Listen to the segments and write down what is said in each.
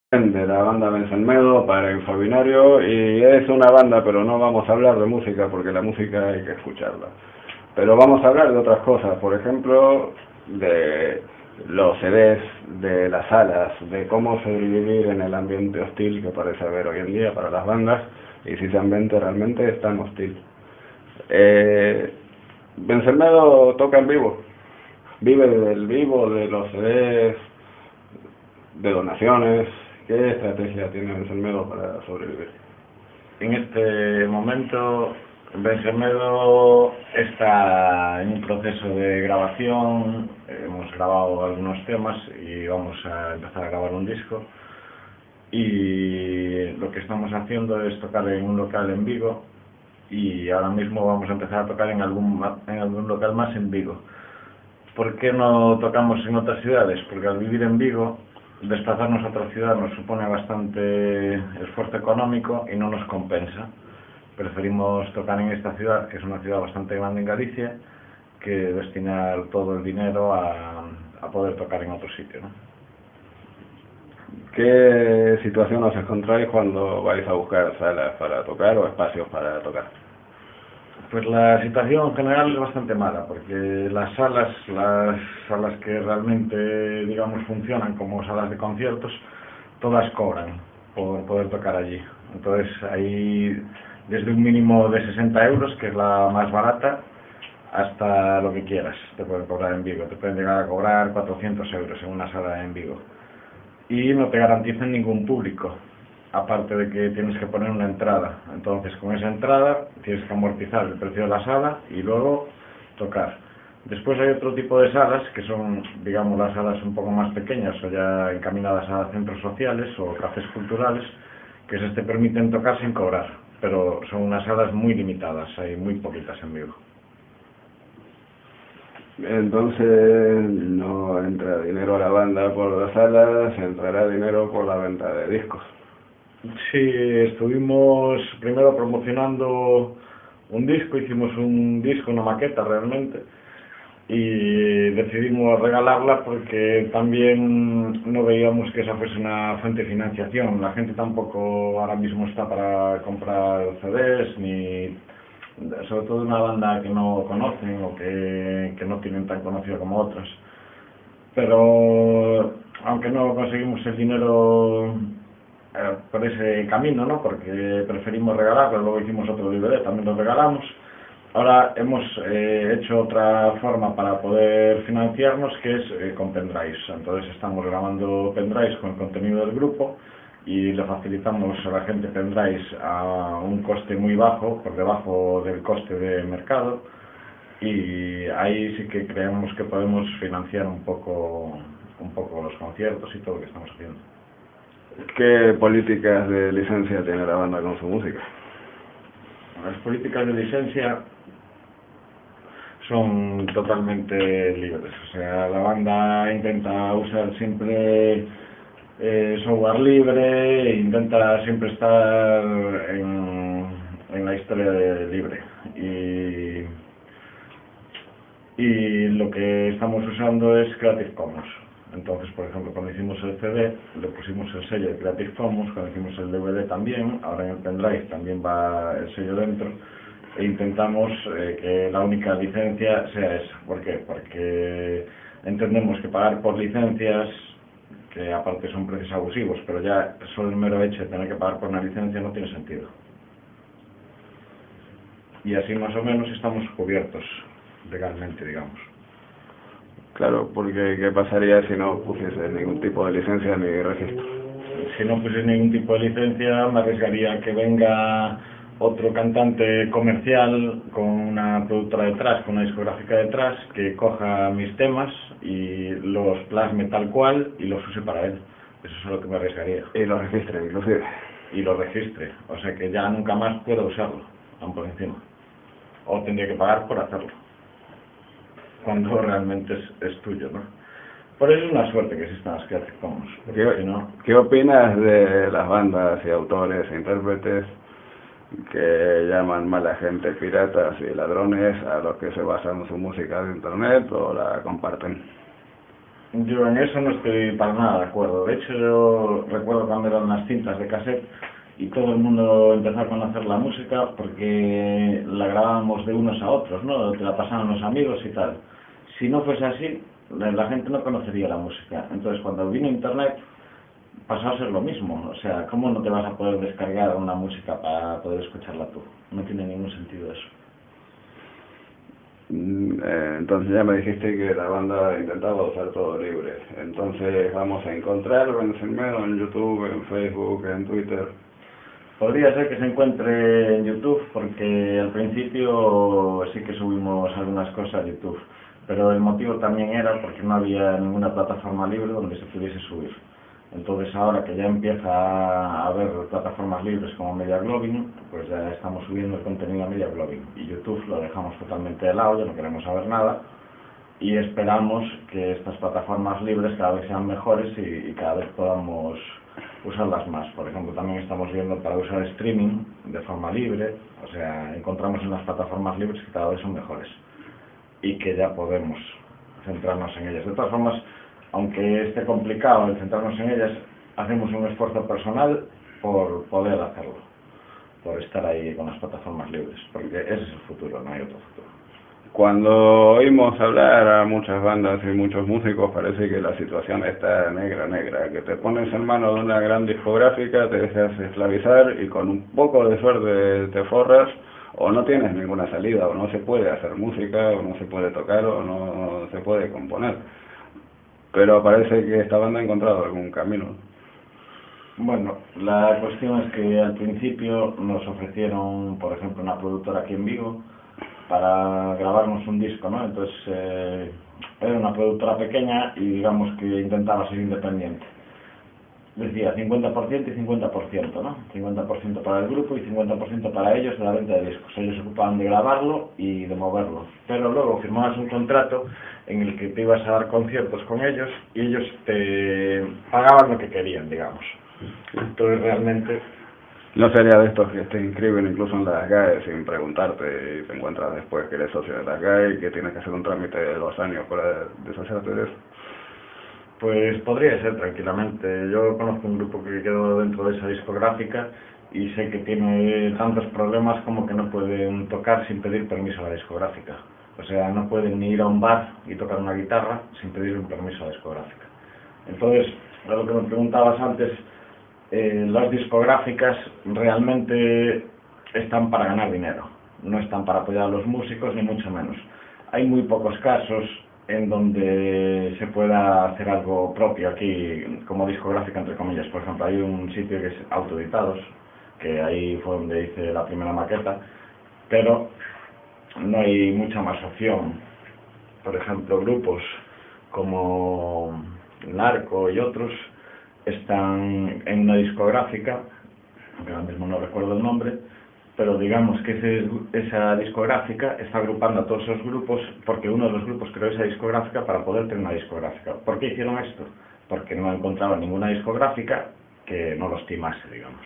De la banda Bensalmedo para Infobinario, y es una banda, pero no vamos a hablar de música porque la música hay que escucharla. Pero vamos a hablar de otras cosas, por ejemplo, de los CDs, de las salas, de cómo sobrevivir en el ambiente hostil que parece haber hoy en día para las bandas, y si ese ambiente realmente es tan hostil. Bensalmedo toca en vivo, vive del vivo, de los CDs, de donaciones. ¿Qué estrategia tiene Bensalmedo para sobrevivir? En este momento, Bensalmedo está en un proceso de grabación. Hemos grabado algunos temas y vamos a empezar a grabar un disco. Y lo que estamos haciendo es tocar en un local en Vigo, y ahora mismo vamos a empezar a tocar en algún local más en Vigo. ¿Por qué no tocamos en otras ciudades? Porque al vivir en Vigo, desplazarnos a otra ciudad nos supone bastante esfuerzo económico y no nos compensa. Preferimos tocar en esta ciudad, que es una ciudad bastante grande en Galicia, que destinar todo el dinero a poder tocar en otro sitio, ¿no? ¿Qué situación os encontráis cuando vais a buscar salas para tocar o espacios para tocar? Pues la situación en general es bastante mala, porque las salas que realmente, digamos, funcionan como salas de conciertos, todas cobran por poder tocar allí. Entonces hay desde un mínimo de 60 euros, que es la más barata, hasta lo que quieras te pueden cobrar en Vigo. Te pueden llegar a cobrar 400 euros en una sala en Vigo. Y no te garantizan ningún público, aparte de que tienes que poner una entrada. Entonces, con esa entrada tienes que amortizar el precio de la sala y luego tocar. Después hay otro tipo de salas que son, digamos, las salas un poco más pequeñas o ya encaminadas a centros sociales o cafés culturales, que te permiten tocar sin cobrar, pero son unas salas muy limitadas, hay muy poquitas en Vigo. Entonces no entra dinero a la banda por las salas, entrará dinero por la venta de discos. Sí, estuvimos primero promocionando un disco, hicimos un disco, una maqueta realmente, y decidimos regalarla porque también no veíamos que esa fuese una fuente de financiación. La gente tampoco ahora mismo está para comprar CDs, ni sobre todo una banda que no conocen o que no tienen tan conocida como otras. Pero aunque no conseguimos el dinero por ese camino, ¿no? Porque preferimos regalarlo, luego hicimos otro DVD, también lo regalamos. Ahora hemos hecho otra forma para poder financiarnos, que es con pendrives. Entonces estamos grabando pendrives con el contenido del grupo y le facilitamos a la gente pendrives a un coste muy bajo, por debajo del coste de mercado, y ahí sí que creemos que podemos financiar un poco los conciertos y todo lo que estamos haciendo. ¿Qué políticas de licencia tiene la banda con su música? Las políticas de licencia son totalmente libres. O sea, la banda intenta usar siempre software libre, intenta siempre estar en la historia de libre. Y lo que estamos usando es Creative Commons. Entonces, por ejemplo, cuando hicimos el CD, le pusimos el sello de Creative Commons. Cuando hicimos el DVD también, ahora en el pendrive también va el sello dentro, e intentamos que la única licencia sea esa. ¿Por qué? Porque entendemos que pagar por licencias, que aparte son precios abusivos, pero ya solo el mero hecho de tener que pagar por una licencia no tiene sentido. Y así más o menos estamos cubiertos legalmente, digamos. Claro, porque ¿qué pasaría si no pusiese ningún tipo de licencia ni registro? Si no pusiese ningún tipo de licencia, me arriesgaría a que venga otro cantante comercial con una productora detrás, con una discográfica detrás, que coja mis temas y los plasme tal cual y los use para él. Eso es lo que me arriesgaría. Y lo registre, inclusive. Y lo registre, o sea que ya nunca más puedo usarlo, aún por encima. O tendría que pagar por hacerlo, cuando realmente es tuyo, ¿no? Por eso es una suerte que existan las Creative Commons. ¿Qué opinas de las bandas y autores e intérpretes que llaman mala gente piratas y ladrones a los que se basan su música de internet o la comparten? Yo en eso no estoy para nada de acuerdo. De hecho, yo recuerdo cuando eran las cintas de cassette y todo el mundo empezó a conocer la música porque la grabábamos de unos a otros, ¿no? Te la pasaban los amigos y tal. Si no fuese así, la gente no conocería la música. Entonces, cuando vino Internet, pasó a ser lo mismo. O sea, ¿cómo no te vas a poder descargar una música para poder escucharla tú? No tiene ningún sentido eso. Entonces ya me dijiste que la banda intentaba usar todo libre. Entonces vamos a encontrar Vencermedo en YouTube, en Facebook, en Twitter. Podría ser que se encuentre en YouTube, porque al principio sí que subimos algunas cosas a YouTube, pero el motivo también era porque no había ninguna plataforma libre donde se pudiese subir. Entonces ahora que ya empieza a haber plataformas libres como Mediaglobin, pues ya estamos subiendo el contenido a Mediaglobin, y YouTube lo dejamos totalmente de lado, ya no queremos saber nada, y esperamos que estas plataformas libres cada vez sean mejores y cada vez podamos usarlas más. Por ejemplo, también estamos viendo para usar streaming de forma libre, o sea, encontramos en las plataformas libres que cada vez son mejores y que ya podemos centrarnos en ellas. De todas formas, aunque esté complicado el centrarnos en ellas, hacemos un esfuerzo personal por poder hacerlo, por estar ahí con las plataformas libres, porque ese es el futuro, no hay otro futuro. Cuando oímos hablar a muchas bandas y muchos músicos, parece que la situación está negra, que te pones en manos de una gran discográfica, te dejas esclavizar y con un poco de suerte te forras, o no tienes ninguna salida, o no se puede hacer música, o no se puede tocar, o no se puede componer. Pero parece que esta banda ha encontrado algún camino. Bueno, la cuestión es que al principio nos ofrecieron, por ejemplo, una productora aquí en Vigo para grabarnos un disco, ¿no? Entonces era una productora pequeña y digamos que intentaba ser independiente. Decía 50% y 50%, ¿no? 50% para el grupo y 50% para ellos de la venta de discos. Ellos se ocupaban de grabarlo y de moverlo. Pero luego firmabas un contrato en el que te ibas a dar conciertos con ellos y ellos te pagaban lo que querían, digamos. Entonces realmente... No sería de estos que te inscriben incluso en las GAE sin preguntarte y te encuentras después que eres socio de las GAE y que tienes que hacer un trámite de 2 años para deshacerte de eso. Pues podría ser tranquilamente. Yo conozco un grupo que quedó dentro de esa discográfica y sé que tiene tantos problemas como que no pueden tocar sin pedir permiso a la discográfica. O sea, no pueden ni ir a un bar y tocar una guitarra sin pedir un permiso a la discográfica. Entonces, a lo que me preguntabas antes, las discográficas realmente están para ganar dinero, no están para apoyar a los músicos ni mucho menos. Hay muy pocos casos en donde se pueda hacer algo propio aquí como discográfica, entre comillas. Por ejemplo, hay un sitio que es Autoeditados, que ahí fue donde hice la primera maqueta, pero no hay mucha más opción. Por ejemplo, grupos como Narco y otros están en una discográfica, que ahora mismo no recuerdo el nombre, pero digamos que esa discográfica está agrupando a todos esos grupos porque uno de los grupos creó esa discográfica para poder tener una discográfica. ¿Por qué hicieron esto? Porque no encontraban ninguna discográfica que no los timase, digamos.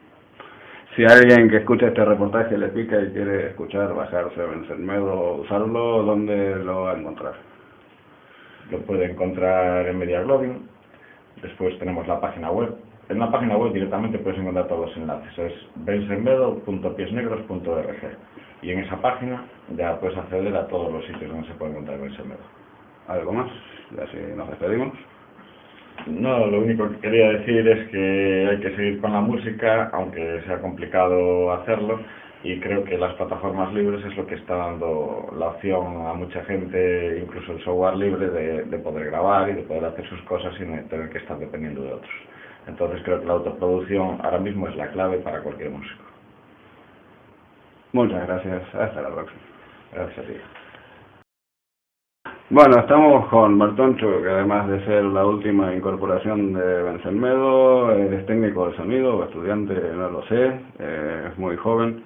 Si alguien que escucha este reportaje le pica y quiere escuchar, bajarse Vencermedo o usarlo, ¿dónde lo va a encontrar? Lo puede encontrar en Mediaglobin. Después tenemos la página web. En la página web directamente puedes encontrar todos los enlaces. Es vencermedo.piesnegros.org y en esa página ya puedes acceder a todos los sitios donde se puede encontrar Vencermedo. ¿Algo más? Ya si nos despedimos. No, lo único que quería decir es que hay que seguir con la música, aunque sea complicado hacerlo, y creo que las plataformas libres es lo que está dando la opción a mucha gente, incluso el software libre, de poder grabar y de poder hacer sus cosas sin tener que estar dependiendo de otros. Entonces creo que la autoproducción ahora mismo es la clave para cualquier músico. Muchas gracias, hasta la próxima. Gracias a ti. Bueno, estamos con Martoncho, que además de ser la última incorporación de Vencermedo, es técnico de sonido o estudiante, no lo sé, es muy joven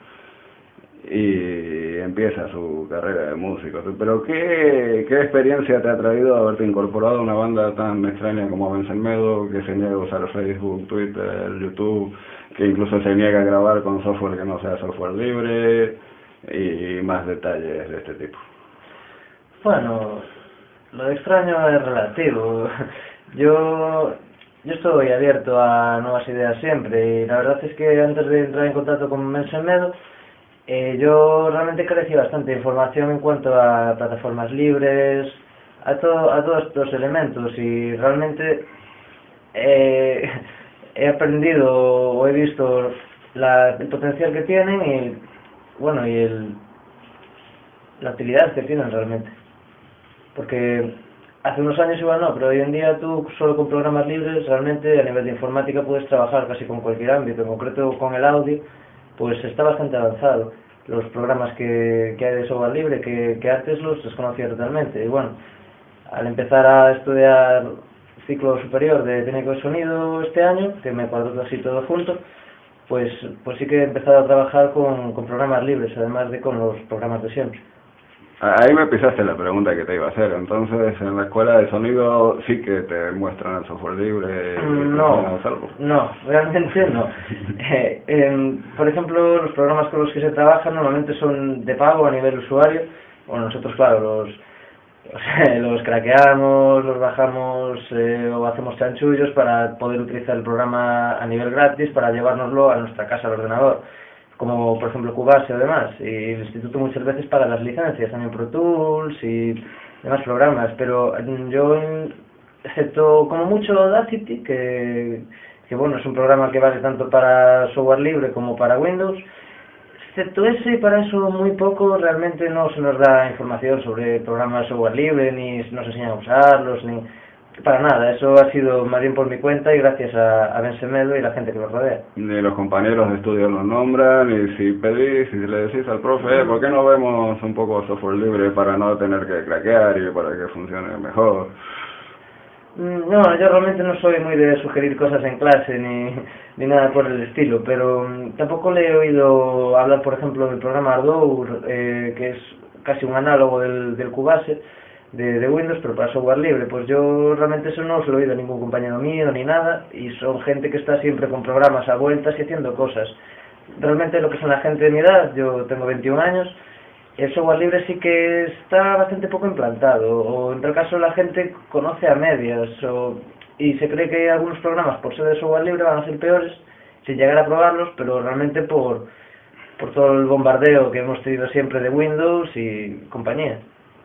y empieza su carrera de músico. Pero ¿qué experiencia te ha traído haberte incorporado a una banda tan extraña como Vencermedo, que se niega a usar Facebook, Twitter, YouTube, que incluso se niega a grabar con software que no sea software libre y más detalles de este tipo? Bueno, Lo de extraño es relativo. Yo, yo estoy abierto a nuevas ideas siempre y la verdad es que antes de entrar en contacto con Mensemedo, yo realmente carecí bastante de información en cuanto a plataformas libres, a todos estos elementos y realmente eh, he aprendido o he visto el potencial que tienen y bueno la utilidad que tienen realmente. Porque hace unos años igual no, pero hoy en día tú solo con programas libres realmente a nivel de informática puedes trabajar casi con cualquier ámbito, en concreto con el audio, pues está bastante avanzado. Los programas que hay de software libre que antes los desconocía totalmente. Y bueno, al empezar a estudiar ciclo superior de técnico de sonido este año, que me cuadró así todo junto, pues sí que he empezado a trabajar con programas libres, además de con los programas de siempre. Ahí me pisaste la pregunta que te iba a hacer. Entonces, en la escuela de sonido sí que te muestran el software libre y te enseñan a usarlo. No, realmente no. Por ejemplo, los programas con los que se trabaja normalmente son de pago a nivel usuario. Bueno, nosotros, claro, los craqueamos, los bajamos o hacemos chanchullos para poder utilizar el programa a nivel gratis para llevárnoslo a nuestra casa al ordenador, como por ejemplo Cubase o demás. Y el instituto muchas veces paga las licencias, también Pro Tools y demás programas, pero yo, excepto como mucho Audacity, que bueno, es un programa que vale tanto para software libre como para Windows, excepto ese, y para eso muy poco, realmente no se nos da información sobre programas de software libre, ni nos enseñan a usarlos, ni para nada. Eso ha sido más bien por mi cuenta y gracias a Ben Semedo y la gente que lo rodea. Ni los compañeros de estudio los nombran, y si pedís, si le decís al profe, ¿por qué no vemos un poco software libre para no tener que craquear y para que funcione mejor? No, yo realmente no soy muy de sugerir cosas en clase ni nada por el estilo, pero tampoco le he oído hablar, por ejemplo, del programa Ardour, que es casi un análogo del Cubase de Windows, pero para software libre. Pues yo realmente eso no se lo he oído a ningún compañero mío ni nada, y son gente que está siempre con programas a vueltas y haciendo cosas. Realmente lo que son la gente de mi edad, yo tengo 21 años, el software libre sí que está bastante poco implantado, o en todo caso la gente conoce a medias, y se cree que algunos programas por ser de software libre van a ser peores sin llegar a probarlos, pero realmente por todo el bombardeo que hemos tenido siempre de Windows y compañía.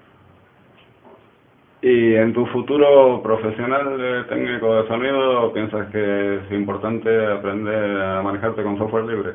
¿Y en tu futuro profesional de técnico de sonido piensas que es importante aprender a manejarte con software libre?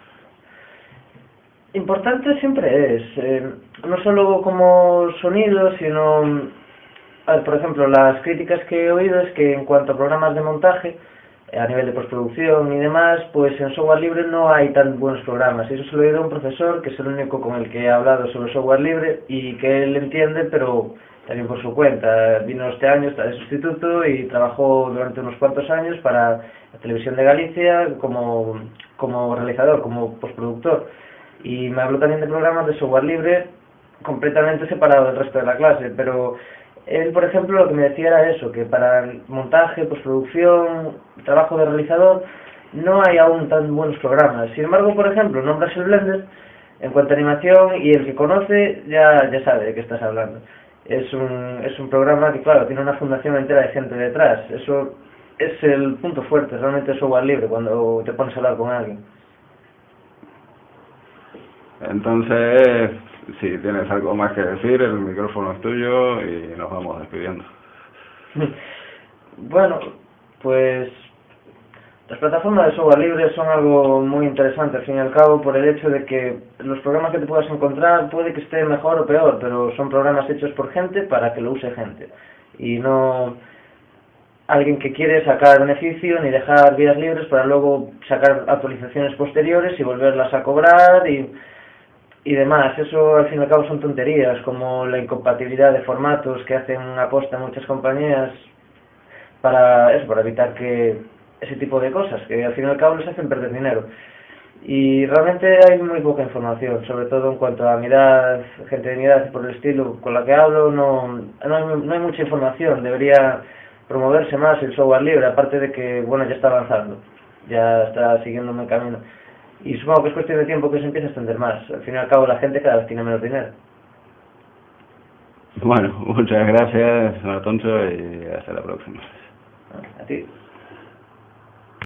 Importante siempre es, no solo como sonido, sino, por ejemplo, las críticas que he oído es que en cuanto a programas de montaje, a nivel de postproducción y demás, pues en software libre no hay tan buenos programas. Eso se lo he oído a un profesor, que es el único con el que he hablado sobre software libre y que él entiende, pero también por su cuenta. Vino este año, está de sustituto y trabajó durante unos cuantos años para la Televisión de Galicia como realizador, como postproductor. Y me habló también de programas de software libre completamente separado del resto de la clase, pero él, por ejemplo, lo que me decía era eso, que para montaje, postproducción, trabajo de realizador, no hay aún tan buenos programas. Sin embargo, por ejemplo, nombras el Blender en cuanto a animación y el que conoce ya sabe de qué estás hablando. Es un programa que, claro, tiene una fundación entera de gente detrás. Eso es el punto fuerte, realmente es software libre cuando te pones a hablar con alguien. Entonces, si tienes algo más que decir, el micrófono es tuyo y nos vamos despidiendo. Bueno, pues las plataformas de software libre son algo muy interesante al fin y al cabo, por el hecho de que los programas que te puedas encontrar puede que estén mejor o peor, pero son programas hechos por gente para que lo use gente y no alguien que quiere sacar beneficio ni dejar vías libres para luego sacar actualizaciones posteriores y volverlas a cobrar y demás. Eso al fin y al cabo son tonterías, como la incompatibilidad de formatos que hacen aposta muchas compañías para evitar que ese tipo de cosas, que al fin y al cabo les hacen perder dinero. Y realmente hay muy poca información, sobre todo en cuanto a mi edad, gente de mi edad por el estilo con la que hablo, no hay mucha información. Debería promoverse más el software libre, aparte de que, bueno, ya está avanzando, ya está siguiendo mi camino. Y supongo que es cuestión de tiempo que se empiece a extender más. Al fin y al cabo la gente cada vez tiene menos dinero. Bueno, muchas gracias, Alfonso, y hasta la próxima. A ti.